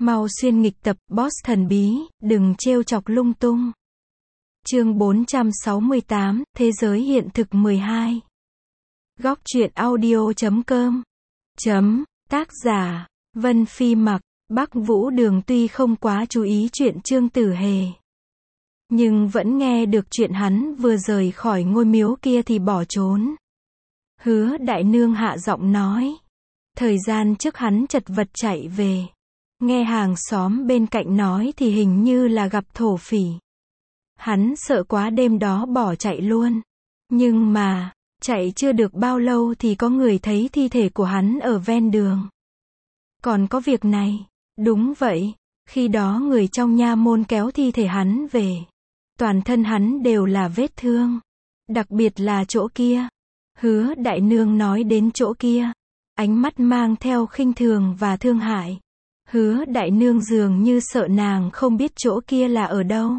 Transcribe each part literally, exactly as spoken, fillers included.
Mau xuyên nghịch tập, boss thần bí, đừng trêu chọc lung tung. Chương bốn trăm sáu mươi tám, Thế giới hiện thực mười hai. Góc truyện audio chấm com. Chấm, tác giả, Vân Phi Mặc. Bắc Vũ Đường tuy không quá chú ý chuyện Trương Tử Hề, nhưng vẫn nghe được chuyện hắn vừa rời khỏi ngôi miếu kia thì bỏ trốn. Hứa đại nương hạ giọng nói. Thời gian trước hắn chật vật chạy về. Nghe hàng xóm bên cạnh nói thì hình như là gặp thổ phỉ. Hắn sợ quá đêm đó bỏ chạy luôn. Nhưng mà, chạy chưa được bao lâu thì có người thấy thi thể của hắn ở ven đường. Còn có việc này. Đúng vậy, khi đó người trong nha môn kéo thi thể hắn về. Toàn thân hắn đều là vết thương. Đặc biệt là chỗ kia. Hứa đại nương nói đến chỗ kia. Ánh mắt mang theo khinh thường và thương hại. Hứa đại nương dường như sợ nàng không biết chỗ kia là ở đâu.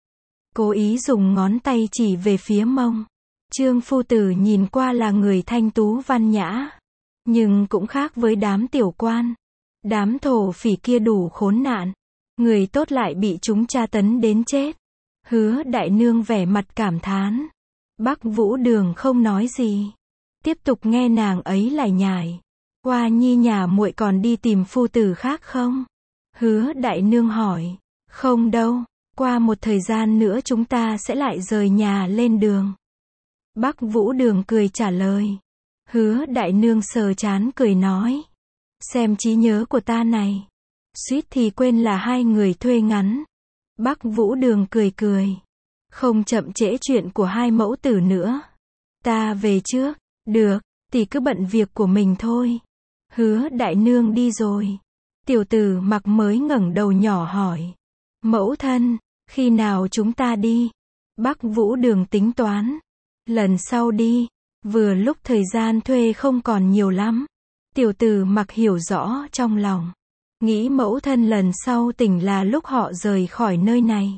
Cố ý dùng ngón tay chỉ về phía mông. Trương phu tử nhìn qua là người thanh tú văn nhã. Nhưng cũng khác với đám tiểu quan. Đám thổ phỉ kia đủ khốn nạn. Người tốt lại bị chúng tra tấn đến chết. Hứa đại nương vẻ mặt cảm thán. Bắc Vũ Đường không nói gì. Tiếp tục nghe nàng ấy lải nhải. Hoa nhi nhà muội còn đi tìm phu tử khác không? Hứa đại nương hỏi. Không đâu, qua một thời gian nữa chúng ta sẽ lại rời nhà lên đường. Bắc Vũ Đường cười trả lời. Hứa đại nương sờ trán cười nói. Xem trí nhớ của ta này. Suýt thì quên là hai người thuê ngắn. Bắc Vũ Đường cười cười. Không chậm trễ chuyện của hai mẫu tử nữa. Ta về trước. Được, thì cứ bận việc của mình thôi. Hứa đại nương đi rồi. Tiểu tử Mặc mới ngẩng đầu nhỏ hỏi. Mẫu thân, khi nào chúng ta đi? Bắc Vũ Đường tính toán. Lần sau đi. Vừa lúc thời gian thuê không còn nhiều lắm. Tiểu tử Mặc hiểu rõ trong lòng. Nghĩ mẫu thân lần sau tỉnh là lúc họ rời khỏi nơi này.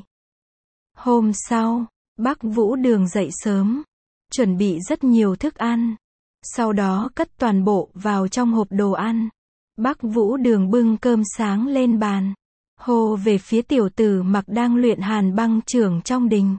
Hôm sau, Bắc Vũ Đường dậy sớm. Chuẩn bị rất nhiều thức ăn. Sau đó cất toàn bộ vào trong hộp đồ ăn. Bắc Vũ Đường bưng cơm sáng lên bàn. Hô về phía tiểu tử Mặc đang luyện hàn băng trưởng trong đình.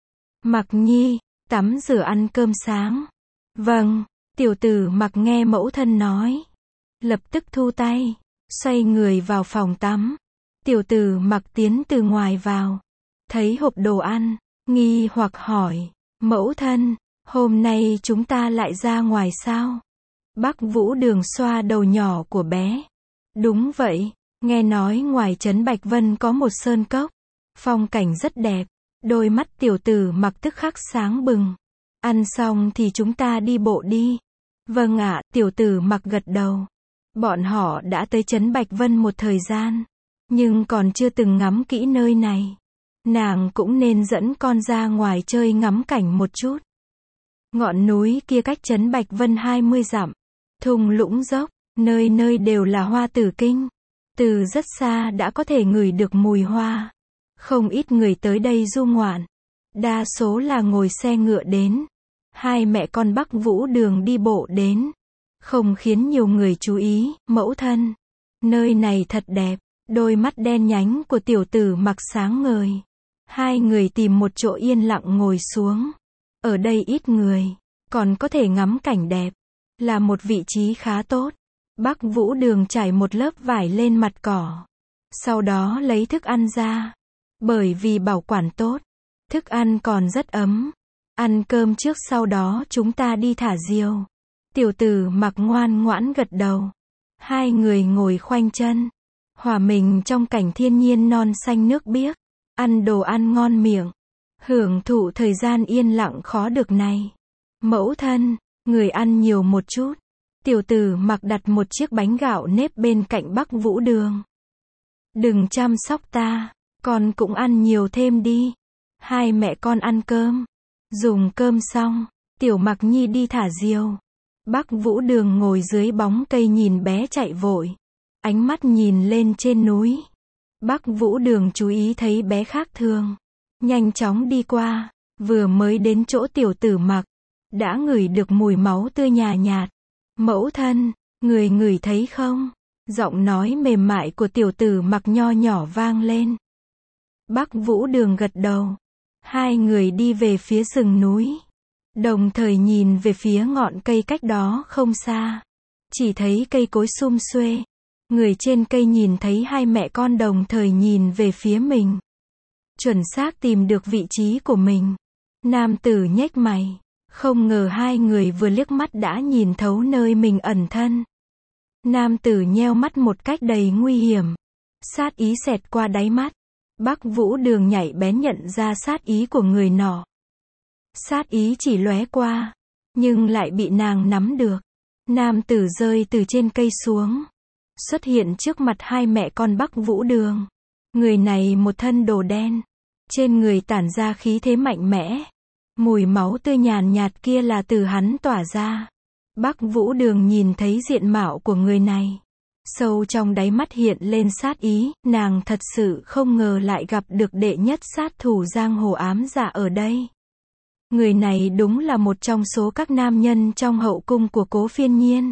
Mặc nhi, tắm rửa ăn cơm sáng. Vâng, tiểu tử Mặc nghe mẫu thân nói. Lập tức thu tay, xoay người vào phòng tắm. Tiểu tử Mặc tiến từ ngoài vào. Thấy hộp đồ ăn, nghi hoặc hỏi. Mẫu thân, hôm nay chúng ta lại ra ngoài sao? Bắc Vũ Đường xoa đầu nhỏ của bé. Đúng vậy, nghe nói ngoài trấn Bạch Vân có một sơn cốc. Phong cảnh rất đẹp. Đôi mắt tiểu tử Mặc tức khắc sáng bừng. Ăn xong thì chúng ta đi bộ đi. Vâng ạ, tiểu tử Mặc gật đầu. Bọn họ đã tới trấn Bạch Vân một thời gian. Nhưng còn chưa từng ngắm kỹ nơi này. Nàng cũng nên dẫn con ra ngoài chơi ngắm cảnh một chút. Ngọn núi kia cách trấn Bạch Vân hai mươi dặm. Thung lũng dốc, nơi nơi đều là hoa tử kinh. Từ rất xa đã có thể ngửi được mùi hoa. Không ít người tới đây du ngoạn. Đa số là ngồi xe ngựa đến. Hai mẹ con Bắc Vũ Đường đi bộ đến. Không khiến nhiều người chú ý, mẫu thân. Nơi này thật đẹp. Đôi mắt đen nhánh của tiểu tử Mặc sáng ngời. Hai người tìm một chỗ yên lặng ngồi xuống. Ở đây ít người, còn có thể ngắm cảnh đẹp. Là một vị trí khá tốt. Bắc Vũ Đường trải một lớp vải lên mặt cỏ. Sau đó lấy thức ăn ra. Bởi vì bảo quản tốt, thức ăn còn rất ấm. Ăn cơm trước sau đó chúng ta đi thả diều. Tiểu tử Mặc ngoan ngoãn gật đầu. Hai người ngồi khoanh chân. Hòa mình trong cảnh thiên nhiên non xanh nước biếc. Ăn đồ ăn ngon miệng. Hưởng thụ thời gian yên lặng khó được này. Mẫu thân, người ăn nhiều một chút. Tiểu tử Mặc đặt một chiếc bánh gạo nếp bên cạnh Bắc Vũ Đường. Đừng chăm sóc ta, con cũng ăn nhiều thêm đi. Hai mẹ con ăn cơm. Dùng cơm xong, tiểu Mặc nhi đi thả diều. Bắc Vũ Đường ngồi dưới bóng cây nhìn bé chạy vội. Ánh mắt nhìn lên trên núi. Bắc Vũ Đường chú ý thấy bé khác thường. Nhanh chóng đi qua. Vừa mới đến chỗ tiểu tử Mặc. Đã ngửi được mùi máu tươi nhà nhạt. Mẫu thân, người ngửi thấy không? Giọng nói mềm mại của tiểu tử mặc nho nhỏ vang lên. Bắc Vũ Đường gật đầu. Hai người đi về phía rừng núi. Đồng thời nhìn về phía ngọn cây cách đó không xa. Chỉ thấy cây cối sum xuê. Người trên cây nhìn thấy hai mẹ con đồng thời nhìn về phía mình. Chuẩn xác tìm được vị trí của mình. Nam tử nhếch mày. Không ngờ hai người vừa liếc mắt đã nhìn thấu nơi mình ẩn thân. Nam tử nheo mắt một cách đầy nguy hiểm. Sát ý xẹt qua đáy mắt. Bắc Vũ Đường nhạy bén nhận ra sát ý của người nọ. Sát ý chỉ lóe qua, nhưng lại bị nàng nắm được. Nam tử rơi từ trên cây xuống, xuất hiện trước mặt hai mẹ con Bắc Vũ Đường. Người này một thân đồ đen, trên người tản ra khí thế mạnh mẽ. Mùi máu tươi nhàn nhạt kia là từ hắn tỏa ra. Bắc Vũ Đường nhìn thấy diện mạo của người này. Sâu trong đáy mắt hiện lên sát ý, nàng thật sự không ngờ lại gặp được đệ nhất sát thủ giang hồ Ám Dạ ở đây. Người này đúng là một trong số các nam nhân trong hậu cung của Cố Phiên Nhiên.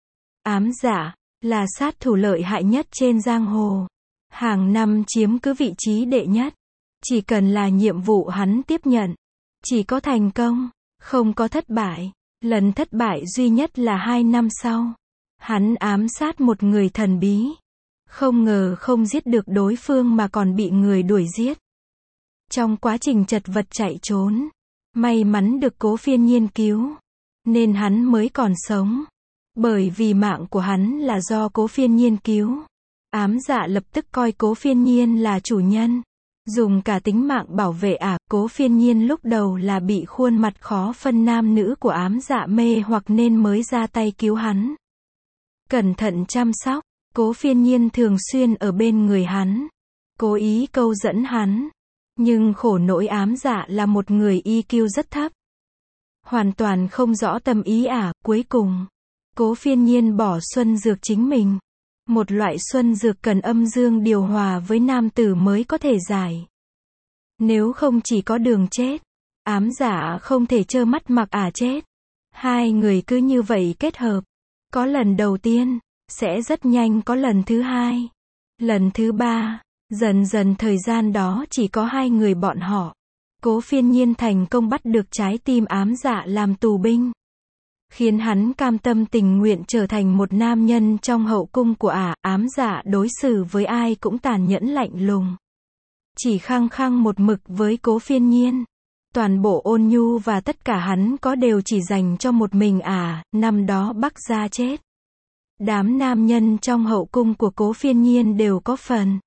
Ám Dạ là sát thủ lợi hại nhất trên giang hồ. Hàng năm chiếm cứ vị trí đệ nhất. Chỉ cần là nhiệm vụ hắn tiếp nhận, chỉ có thành công, không có thất bại. Lần thất bại duy nhất là hai năm sau. Hắn ám sát một người thần bí. Không ngờ không giết được đối phương mà còn bị người đuổi giết. Trong quá trình chật vật chạy trốn, may mắn được Cố Phiên Nhiên cứu, nên hắn mới còn sống. Bởi vì mạng của hắn là do Cố Phiên Nhiên cứu. Ám Dạ lập tức coi Cố Phiên Nhiên là chủ nhân. Dùng cả tính mạng bảo vệ ả. Cố Phiên Nhiên lúc đầu là bị khuôn mặt khó phân nam nữ của Ám Dạ mê hoặc nên mới ra tay cứu hắn. Cẩn thận chăm sóc, Cố Phiên Nhiên thường xuyên ở bên người hắn, cố ý câu dẫn hắn. Nhưng khổ nỗi Ám Dạ là một người i kiu rất thấp, hoàn toàn không rõ tâm ý ả. Cuối cùng, Cố Phiên Nhiên bỏ xuân dược chính mình. Một loại xuân dược cần âm dương điều hòa với nam tử mới có thể giải. Nếu không chỉ có đường chết. Ám Dạ không thể trơ mắt mặc ả chết. Hai người cứ như vậy kết hợp. Có lần đầu tiên, sẽ rất nhanh có lần thứ hai, lần thứ ba, dần dần thời gian đó chỉ có hai người bọn họ. Cố Phiên Nhiên thành công bắt được trái tim Ám Dạ làm tù binh, khiến hắn cam tâm tình nguyện trở thành một nam nhân trong hậu cung của ả. Ám Dạ đối xử với ai cũng tàn nhẫn lạnh lùng, chỉ khăng khăng một mực với Cố Phiên Nhiên. Toàn bộ ôn nhu và tất cả hắn có đều chỉ dành cho một mình ả. Năm đó Bắc Gia chết, đám nam nhân trong hậu cung của Cố Phiên Nhiên đều có phần.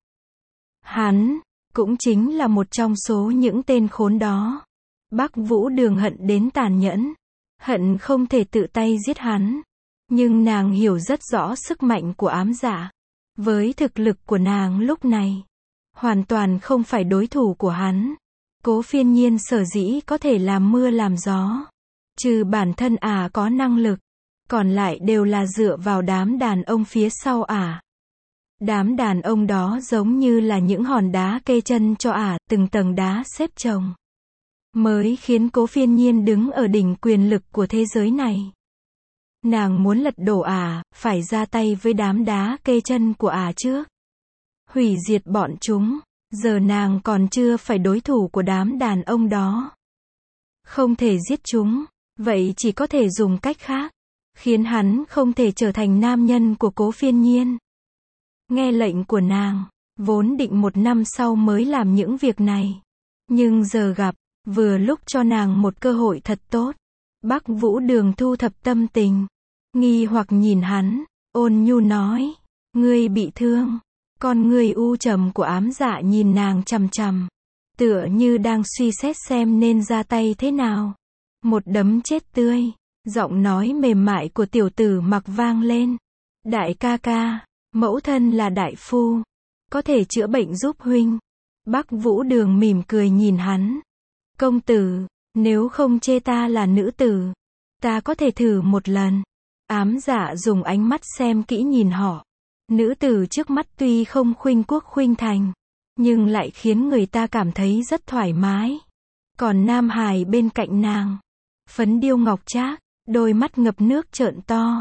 Hắn cũng chính là một trong số những tên khốn đó. Bắc Vũ Đường hận đến tàn nhẫn, hận không thể tự tay giết hắn. Nhưng nàng hiểu rất rõ sức mạnh của Ám Dạ. Với thực lực của nàng lúc này, hoàn toàn không phải đối thủ của hắn. Cố Phiên Nhiên sở dĩ có thể làm mưa làm gió, trừ bản thân ả có năng lực, còn lại đều là dựa vào đám đàn ông phía sau ả. Đám đàn ông đó giống như là những hòn đá kê chân cho ả, từng tầng đá xếp chồng, mới khiến Cố Phiên Nhiên đứng ở đỉnh quyền lực của thế giới này. Nàng muốn lật đổ ả, phải ra tay với đám đá kê chân của ả trước, hủy diệt bọn chúng. Giờ nàng còn chưa phải đối thủ của đám đàn ông đó. Không thể giết chúng, vậy chỉ có thể dùng cách khác, khiến hắn không thể trở thành nam nhân của Cố Phiên Nhiên. Nghe lệnh của nàng, vốn định một năm sau mới làm những việc này. Nhưng giờ gặp, vừa lúc cho nàng một cơ hội thật tốt. Bắc Vũ Đường thu thập tâm tình, nghi hoặc nhìn hắn, ôn nhu nói, ngươi bị thương. Con người u trầm của Ám Dạ nhìn nàng chằm chằm, tựa như đang suy xét xem nên ra tay thế nào. Một đấm chết tươi. Giọng nói mềm mại của tiểu tử mặc vang lên. Đại ca ca, mẫu thân là đại phu, có thể chữa bệnh giúp huynh. Bắc Vũ Đường mỉm cười nhìn hắn. Công tử, nếu không chê ta là nữ tử, ta có thể thử một lần. Ám Dạ dùng ánh mắt xem kỹ nhìn họ. Nữ tử trước mắt tuy không khuynh quốc khuynh thành, nhưng lại khiến người ta cảm thấy rất thoải mái. Còn nam hài bên cạnh nàng, phấn điêu ngọc trác, đôi mắt ngập nước trợn to,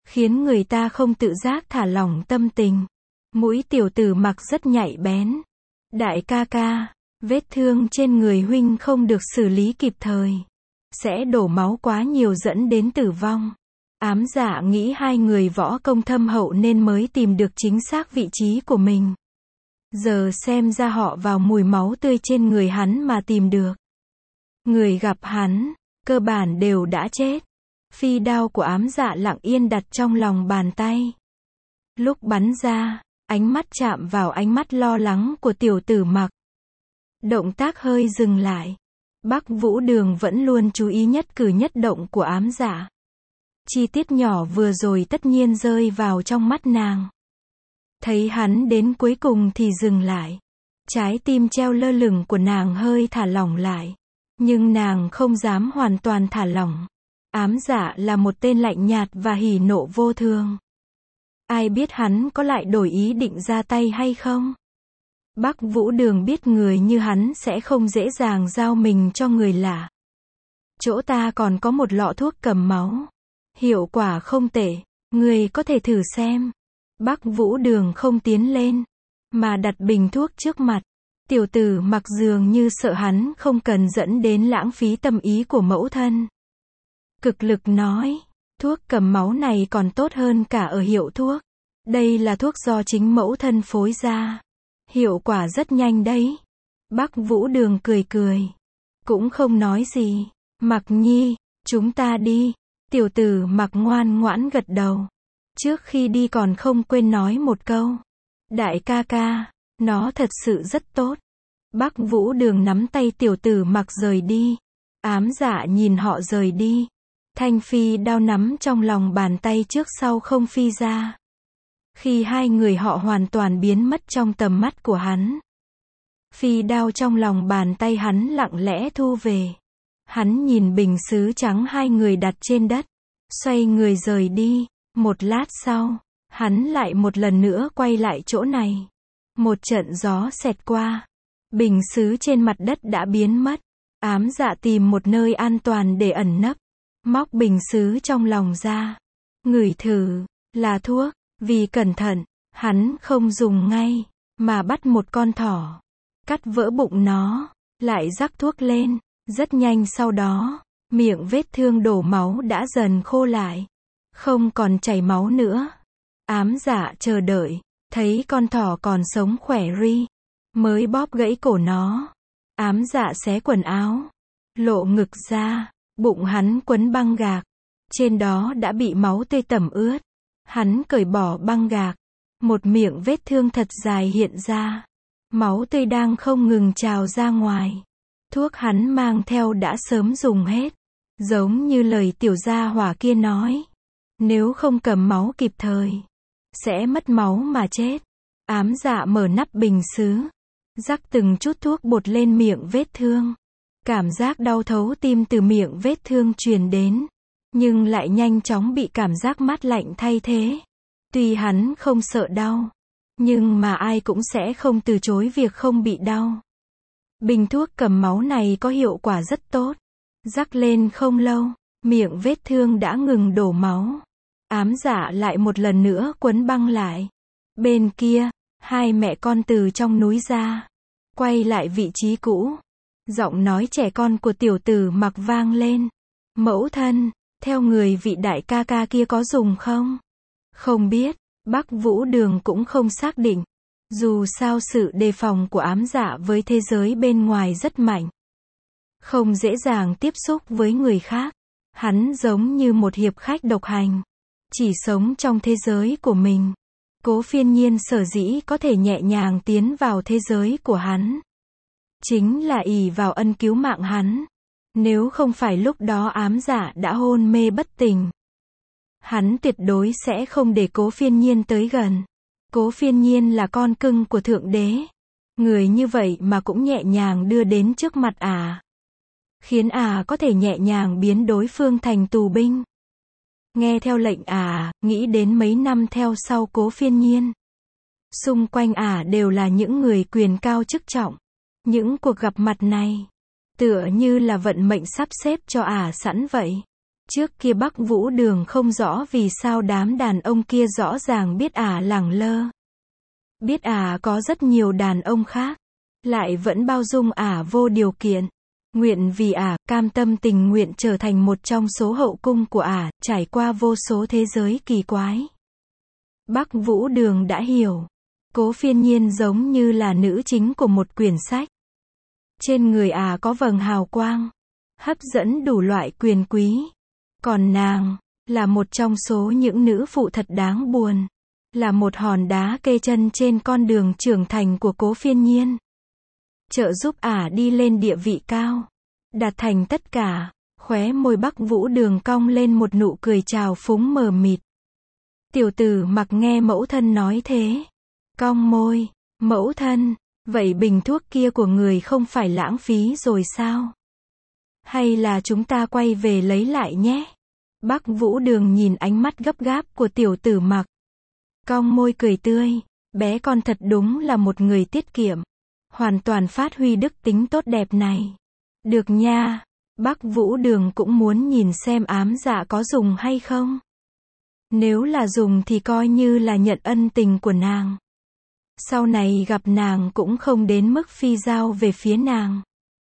khiến người ta không tự giác thả lỏng tâm tình. Mũi tiểu tử Mặc rất nhạy bén. Đại ca ca, vết thương trên người huynh không được xử lý kịp thời, sẽ đổ máu quá nhiều dẫn đến tử vong. Ám Dạ nghĩ hai người võ công thâm hậu nên mới tìm được chính xác vị trí của mình. Giờ xem ra họ vào mùi máu tươi trên người hắn mà tìm được. Người gặp hắn, cơ bản đều đã chết. Phi đao của Ám Dạ lặng yên đặt trong lòng bàn tay. Lúc bắn ra, ánh mắt chạm vào ánh mắt lo lắng của tiểu tử Mặc. Động tác hơi dừng lại. Bắc Vũ Đường vẫn luôn chú ý nhất cử nhất động của Ám Dạ. Chi tiết nhỏ vừa rồi tất nhiên rơi vào trong mắt nàng. Thấy hắn đến cuối cùng thì dừng lại. Trái tim treo lơ lửng của nàng hơi thả lỏng lại. Nhưng nàng không dám hoàn toàn thả lỏng. Ám Dạ là một tên lạnh nhạt và hỉ nộ vô thường. Ai biết hắn có lại đổi ý định ra tay hay không? Bắc Vũ Đường biết người như hắn sẽ không dễ dàng giao mình cho người lạ. Chỗ ta còn có một lọ thuốc cầm máu. Hiệu quả không tệ, người có thể thử xem. Bắc Vũ Đường không tiến lên, mà đặt bình thuốc trước mặt. Tiểu tử Mặc dường như sợ hắn không cần dẫn đến lãng phí tâm ý của mẫu thân. Cực lực nói, thuốc cầm máu này còn tốt hơn cả ở hiệu thuốc. Đây là thuốc do chính mẫu thân phối ra. Hiệu quả rất nhanh đấy. Bắc Vũ Đường cười cười. Cũng không nói gì. Mặc nhi, chúng ta đi. Tiểu tử Mặc ngoan ngoãn gật đầu. Trước khi đi còn không quên nói một câu. Đại ca ca, nó thật sự rất tốt. Bắc Vũ Đường nắm tay tiểu tử Mặc rời đi. Ám Dạ nhìn họ rời đi. Thanh phi đao nắm trong lòng bàn tay trước sau không phi ra. Khi hai người họ hoàn toàn biến mất trong tầm mắt của hắn. Phi đao trong lòng bàn tay hắn lặng lẽ thu về. Hắn nhìn bình sứ trắng hai người đặt trên đất. Xoay người rời đi. Một lát sau, hắn lại một lần nữa quay lại chỗ này. Một trận gió xẹt qua. Bình sứ trên mặt đất đã biến mất. Ám Dạ tìm một nơi an toàn để ẩn nấp. Móc bình sứ trong lòng ra. Ngửi thử, là thuốc. Vì cẩn thận, hắn không dùng ngay, mà bắt một con thỏ. Cắt vỡ bụng nó, lại rắc thuốc lên. Rất nhanh sau đó, miệng vết thương đổ máu đã dần khô lại. Không còn chảy máu nữa. Ám Dạ chờ đợi, thấy con thỏ còn sống khỏe ri. Mới bóp gãy cổ nó. Ám Dạ xé quần áo. Lộ ngực ra, bụng hắn quấn băng gạc. Trên đó đã bị máu tươi tẩm ướt. Hắn cởi bỏ băng gạc. Một miệng vết thương thật dài hiện ra. Máu tươi đang không ngừng trào ra ngoài. Thuốc hắn mang theo đã sớm dùng hết. Giống như lời tiểu gia hỏa kia nói. Nếu không cầm máu kịp thời, sẽ mất máu mà chết. Ám Dạ mở nắp bình sứ. Rắc từng chút thuốc bột lên miệng vết thương. Cảm giác đau thấu tim từ miệng vết thương truyền đến. Nhưng lại nhanh chóng bị cảm giác mát lạnh thay thế. Tuy hắn không sợ đau, nhưng mà ai cũng sẽ không từ chối việc không bị đau. Bình thuốc cầm máu này có hiệu quả rất tốt. Rắc lên không lâu, miệng vết thương đã ngừng đổ máu. Ám Dạ lại một lần nữa quấn băng lại. Bên kia, hai mẹ con từ trong núi ra. Quay lại vị trí cũ. Giọng nói trẻ con của tiểu tử Mặc vang lên. Mẫu thân, theo người vị đại ca ca kia có dùng không? Không biết, Bắc Vũ Đường cũng không xác định. Dù sao sự đề phòng của Ám Dạ với thế giới bên ngoài rất mạnh. Không dễ dàng tiếp xúc với người khác. Hắn giống như một hiệp khách độc hành. Chỉ sống trong thế giới của mình. Cố Phiên Nhiên sở dĩ có thể nhẹ nhàng tiến vào thế giới của hắn. Chính là ỷ vào ân cứu mạng hắn. Nếu không phải lúc đó Ám Dạ đã hôn mê bất tỉnh. Hắn tuyệt đối sẽ không để Cố Phiên Nhiên tới gần. Cố Phiên Nhiên là con cưng của Thượng Đế. Người như vậy mà cũng nhẹ nhàng đưa đến trước mặt ả. À. Khiến ả à có thể nhẹ nhàng biến đối phương thành tù binh. Nghe theo lệnh ả, à, nghĩ đến mấy năm theo sau Cố Phiên Nhiên. Xung quanh ả à đều là những người quyền cao chức trọng. Những cuộc gặp mặt này, tựa như là vận mệnh sắp xếp cho ả à sẵn vậy. Trước kia Bắc Vũ Đường không rõ vì sao đám đàn ông kia rõ ràng biết ả lẳng lơ. Biết ả có rất nhiều đàn ông khác, lại vẫn bao dung ả vô điều kiện. Nguyện vì ả, cam tâm tình nguyện trở thành một trong số hậu cung của ả, trải qua vô số thế giới kỳ quái. Bắc Vũ Đường đã hiểu. Cố Phiên Nhiên giống như là nữ chính của một quyển sách. Trên người ả có vầng hào quang, hấp dẫn đủ loại quyền quý. Còn nàng, là một trong số những nữ phụ thật đáng buồn. Là một hòn đá kê chân trên con đường trưởng thành của Cố Phiên Nhiên. Trợ giúp ả đi lên địa vị cao. Đạt thành tất cả. Khóe môi Bắc Vũ Đường cong lên một nụ cười trào phúng mờ mịt. Tiểu tử Mặc nghe mẫu thân nói thế. Cong môi. Mẫu thân, vậy bình thuốc kia của người không phải lãng phí rồi sao? Hay là chúng ta quay về lấy lại nhé? Bắc Vũ Đường nhìn ánh mắt gấp gáp của tiểu tử Mặc. Cong môi cười tươi. Bé con thật đúng là một người tiết kiệm. Hoàn toàn phát huy đức tính tốt đẹp này. Được nha. Bắc Vũ Đường cũng muốn nhìn xem ám dạ có dùng hay không. Nếu là dùng thì coi như là nhận ân tình của nàng. Sau này gặp nàng cũng không đến mức phi dao về phía nàng.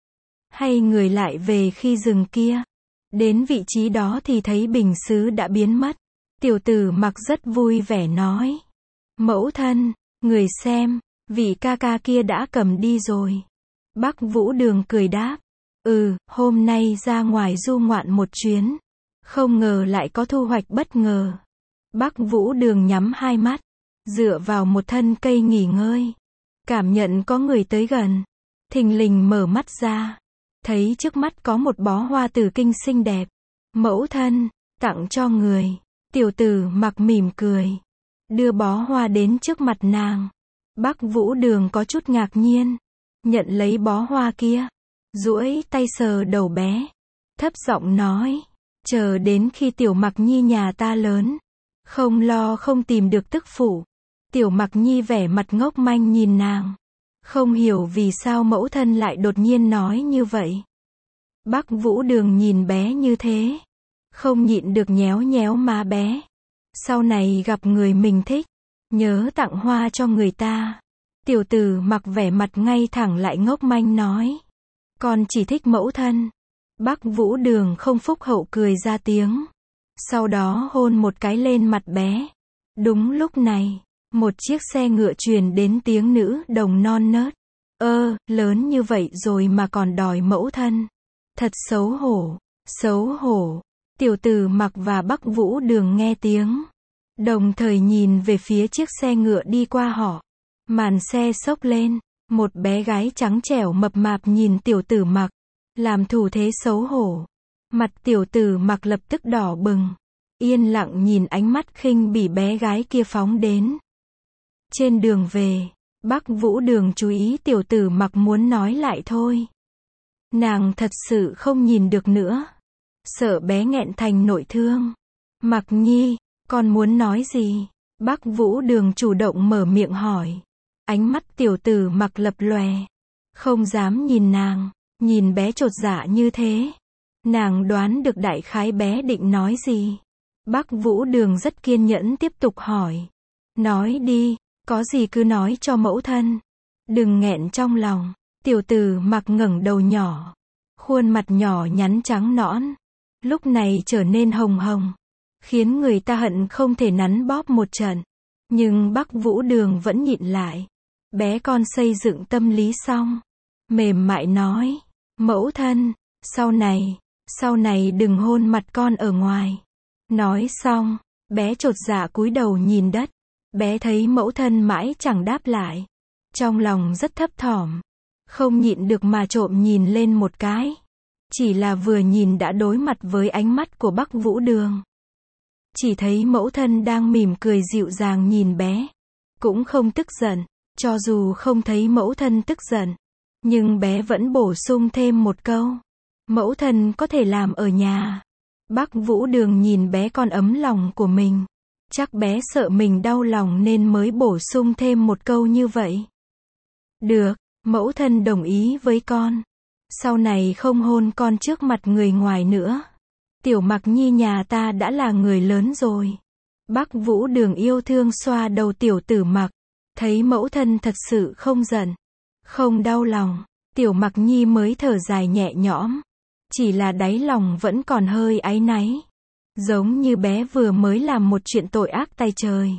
Hay người lại về khi rừng kia. Đến vị trí đó thì thấy bình sứ đã biến mất. Tiểu tử Mặc rất vui vẻ nói. Mẫu thân, người xem, vị ca ca kia đã cầm đi rồi. Bắc Vũ Đường cười đáp. Ừ, hôm nay ra ngoài du ngoạn một chuyến. Không ngờ lại có thu hoạch bất ngờ. Bắc Vũ Đường nhắm hai mắt. Dựa vào một thân cây nghỉ ngơi. Cảm nhận có người tới gần. Thình lình mở mắt ra. Thấy trước mắt có một bó hoa tử kinh xinh đẹp. Mẫu thân, tặng cho người. Tiểu tử Mặc mỉm cười. Đưa bó hoa đến trước mặt nàng. Bắc Vũ Đường có chút ngạc nhiên. Nhận lấy bó hoa kia. Duỗi tay sờ đầu bé. Thấp giọng nói. Chờ đến khi tiểu Mặc Nhi nhà ta lớn. Không lo không tìm được tức phụ. Tiểu Mặc Nhi vẻ mặt ngốc manh nhìn nàng. Không hiểu vì sao mẫu thân lại đột nhiên nói như vậy. Bắc Vũ Đường nhìn bé như thế. Không nhịn được nhéo nhéo má bé. Sau này gặp người mình thích. Nhớ tặng hoa cho người ta. Tiểu tử Mặc vẻ mặt ngay thẳng lại ngốc manh nói. Con chỉ thích mẫu thân. Bắc Vũ Đường không phúc hậu cười ra tiếng. Sau đó hôn một cái lên mặt bé. Đúng lúc này, một chiếc xe ngựa truyền đến tiếng nữ đồng non nớt. Ơ, lớn như vậy rồi mà còn đòi mẫu thân. Thật xấu hổ, xấu hổ. Tiểu tử Mặc và Bắc Vũ Đường nghe tiếng. Đồng thời nhìn về phía chiếc xe ngựa đi qua họ. Màn xe xốc lên. Một bé gái trắng trẻo mập mạp nhìn tiểu tử Mặc. Làm thủ thế xấu hổ. Mặt tiểu tử Mặc lập tức đỏ bừng. Yên lặng nhìn ánh mắt khinh bỉ bé gái kia phóng đến. Trên đường về, Bắc Vũ Đường chú ý tiểu tử Mặc muốn nói lại thôi. Nàng thật sự không nhìn được nữa. Sợ bé nghẹn thành nội thương. Mặc Nhi, con muốn nói gì? Bắc Vũ Đường chủ động mở miệng hỏi. Ánh mắt tiểu tử Mặc lập lòe. Không dám nhìn nàng. Nhìn bé chột dạ như thế. Nàng đoán được đại khái bé định nói gì. Bắc Vũ Đường rất kiên nhẫn tiếp tục hỏi. Nói đi, có gì cứ nói cho mẫu thân. Đừng nghẹn trong lòng. Tiểu tử Mặc ngẩng đầu nhỏ. Khuôn mặt nhỏ nhắn trắng nõn. Lúc này trở nên hồng hồng. Khiến người ta hận không thể nắn bóp một trận. Nhưng Bắc Vũ Đường vẫn nhịn lại. Bé con xây dựng tâm lý xong. Mềm mại nói. Mẫu thân, sau này, sau này đừng hôn mặt con ở ngoài. Nói xong, bé chột dạ cúi đầu nhìn đất. Bé thấy mẫu thân mãi chẳng đáp lại. Trong lòng rất thấp thỏm. Không nhịn được mà trộm nhìn lên một cái. Chỉ là vừa nhìn đã đối mặt với ánh mắt của Bắc Vũ Đường. Chỉ thấy mẫu thân đang mỉm cười dịu dàng nhìn bé. Cũng không tức giận. Cho dù không thấy mẫu thân tức giận. Nhưng bé vẫn bổ sung thêm một câu. Mẫu thân có thể làm ở nhà. Bắc Vũ Đường nhìn bé con ấm lòng của mình. Chắc bé sợ mình đau lòng nên mới bổ sung thêm một câu như vậy. Được, mẫu thân đồng ý với con. Sau này không hôn con trước mặt người ngoài nữa. Tiểu Mặc Nhi nhà ta đã là người lớn rồi. Bắc Vũ Đường yêu thương xoa đầu tiểu tử Mặc. Thấy mẫu thân thật sự không giận, không đau lòng, Tiểu Mặc Nhi mới thở dài nhẹ nhõm. Chỉ là đáy lòng vẫn còn hơi áy náy. Giống như bé vừa mới làm một chuyện tội ác tay trời.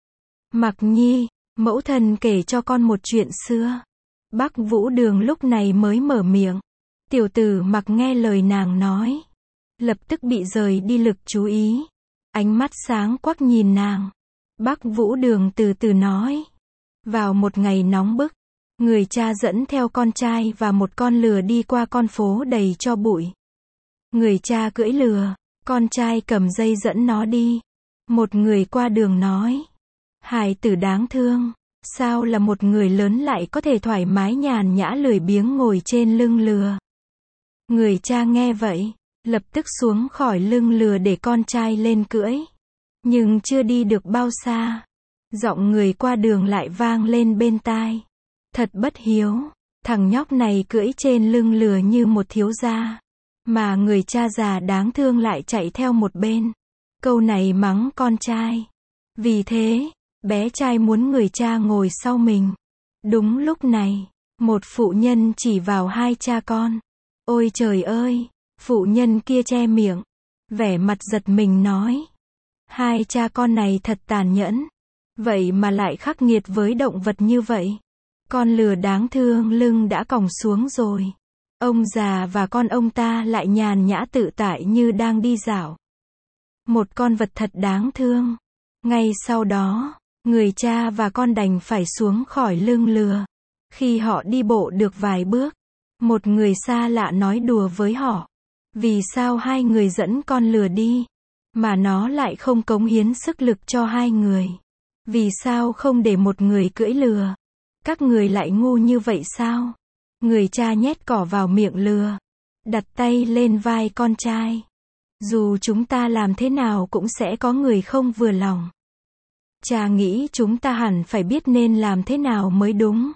Mặc Nhi, mẫu thân kể cho con một chuyện xưa. Bắc Vũ Đường lúc này mới mở miệng. Tiểu tử Mặc nghe lời nàng nói, lập tức bị rời đi lực chú ý. Ánh mắt sáng quắc nhìn nàng. Bắc Vũ Đường từ từ nói. Vào một ngày nóng bức, người cha dẫn theo con trai và một con lừa đi qua con phố đầy tro bụi. Người cha cưỡi lừa, con trai cầm dây dẫn nó đi. Một người qua đường nói, hài tử đáng thương, sao là một người lớn lại có thể thoải mái nhàn nhã lười biếng ngồi trên lưng lừa. Người cha nghe vậy, lập tức xuống khỏi lưng lừa để con trai lên cưỡi. Nhưng chưa đi được bao xa, giọng người qua đường lại vang lên bên tai. Thật bất hiếu, thằng nhóc này cưỡi trên lưng lừa như một thiếu gia. Mà người cha già đáng thương lại chạy theo một bên. Câu này mắng con trai. Vì thế, bé trai muốn người cha ngồi sau mình. Đúng lúc này, một phụ nhân chỉ vào hai cha con. Ôi trời ơi, phụ nhân kia che miệng, vẻ mặt giật mình nói. Hai cha con này thật tàn nhẫn. Vậy mà lại khắc nghiệt với động vật như vậy. Con lừa đáng thương lưng đã còng xuống rồi. Ông già và con ông ta lại nhàn nhã tự tại như đang đi dạo. Một con vật thật đáng thương. Ngay sau đó, người cha và con đành phải xuống khỏi lưng lừa. Khi họ đi bộ được vài bước, một người xa lạ nói đùa với họ. Vì sao hai người dẫn con lừa đi, mà nó lại không cống hiến sức lực cho hai người? Vì sao không để một người cưỡi lừa? Các người lại ngu như vậy sao? Người cha nhét cỏ vào miệng lừa, đặt tay lên vai con trai. Dù chúng ta làm thế nào cũng sẽ có người không vừa lòng. Cha nghĩ chúng ta hẳn phải biết nên làm thế nào mới đúng.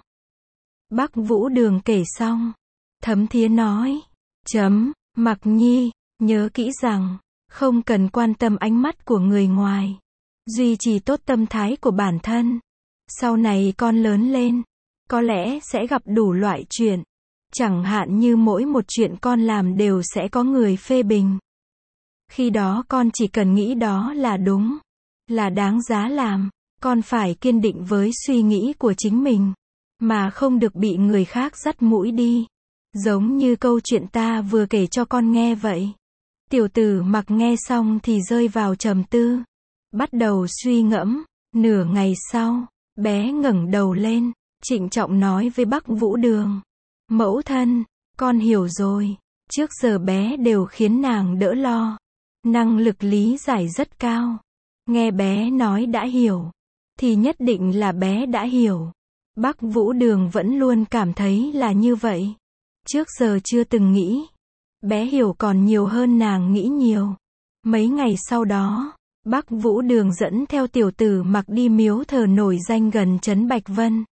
Bắc Vũ Đường kể xong, thấm thía nói, chấm, Mặc Nhi, nhớ kỹ rằng, không cần quan tâm ánh mắt của người ngoài. Duy trì tốt tâm thái của bản thân. Sau này con lớn lên, có lẽ sẽ gặp đủ loại chuyện. Chẳng hạn như mỗi một chuyện con làm đều sẽ có người phê bình. Khi đó con chỉ cần nghĩ đó là đúng, là đáng giá làm. Con phải kiên định với suy nghĩ của chính mình, mà không được bị người khác dắt mũi đi. Giống như câu chuyện ta vừa kể cho con nghe vậy. Tiểu tử Mặc nghe xong thì rơi vào trầm tư. Bắt đầu suy ngẫm. Nửa ngày sau, bé ngẩng đầu lên, trịnh trọng nói với Bắc Vũ Đường. Mẫu thân, con hiểu rồi. Trước giờ bé đều khiến nàng đỡ lo. Năng lực lý giải rất cao. Nghe bé nói đã hiểu, thì nhất định là bé đã hiểu. Bắc Vũ Đường vẫn luôn cảm thấy là như vậy. Trước giờ chưa từng nghĩ. Bé hiểu còn nhiều hơn nàng nghĩ nhiều. Mấy ngày sau đó, Bắc Vũ Đường dẫn theo tiểu tử Mặc đi miếu thờ nổi danh gần trấn Bạch Vân.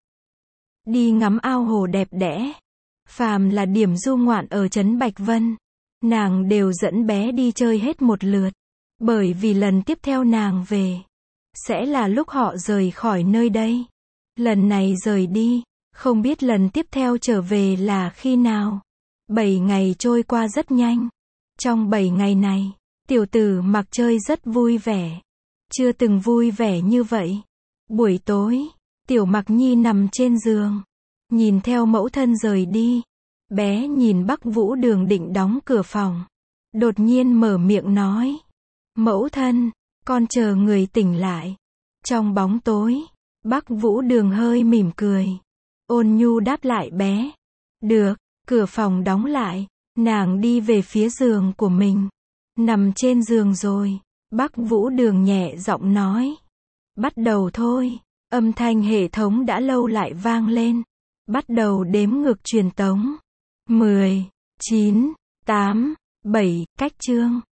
Đi ngắm ao hồ đẹp đẽ. Phàm là điểm du ngoạn ở trấn Bạch Vân, nàng đều dẫn bé đi chơi hết một lượt. Bởi vì lần tiếp theo nàng về, sẽ là lúc họ rời khỏi nơi đây. Lần này rời đi, không biết lần tiếp theo trở về là khi nào. Bảy ngày trôi qua rất nhanh. Trong bảy ngày này, tiểu tử Mặc chơi rất vui vẻ. Chưa từng vui vẻ như vậy. Buổi tối, tiểu Mặc Nhi nằm trên giường, nhìn theo mẫu thân rời đi. Bé nhìn Bắc Vũ Đường định đóng cửa phòng. Đột nhiên mở miệng nói. Mẫu thân, con chờ người tỉnh lại. Trong bóng tối, Bắc Vũ Đường hơi mỉm cười. Ôn nhu đáp lại bé. Được, cửa phòng đóng lại. Nàng đi về phía giường của mình. Nằm trên giường rồi. Bắc Vũ Đường nhẹ giọng nói. Bắt đầu thôi. Âm thanh hệ thống đã lâu lại vang lên. Bắt đầu đếm ngược truyền tống. mười, chín, tám, bảy, cách chương.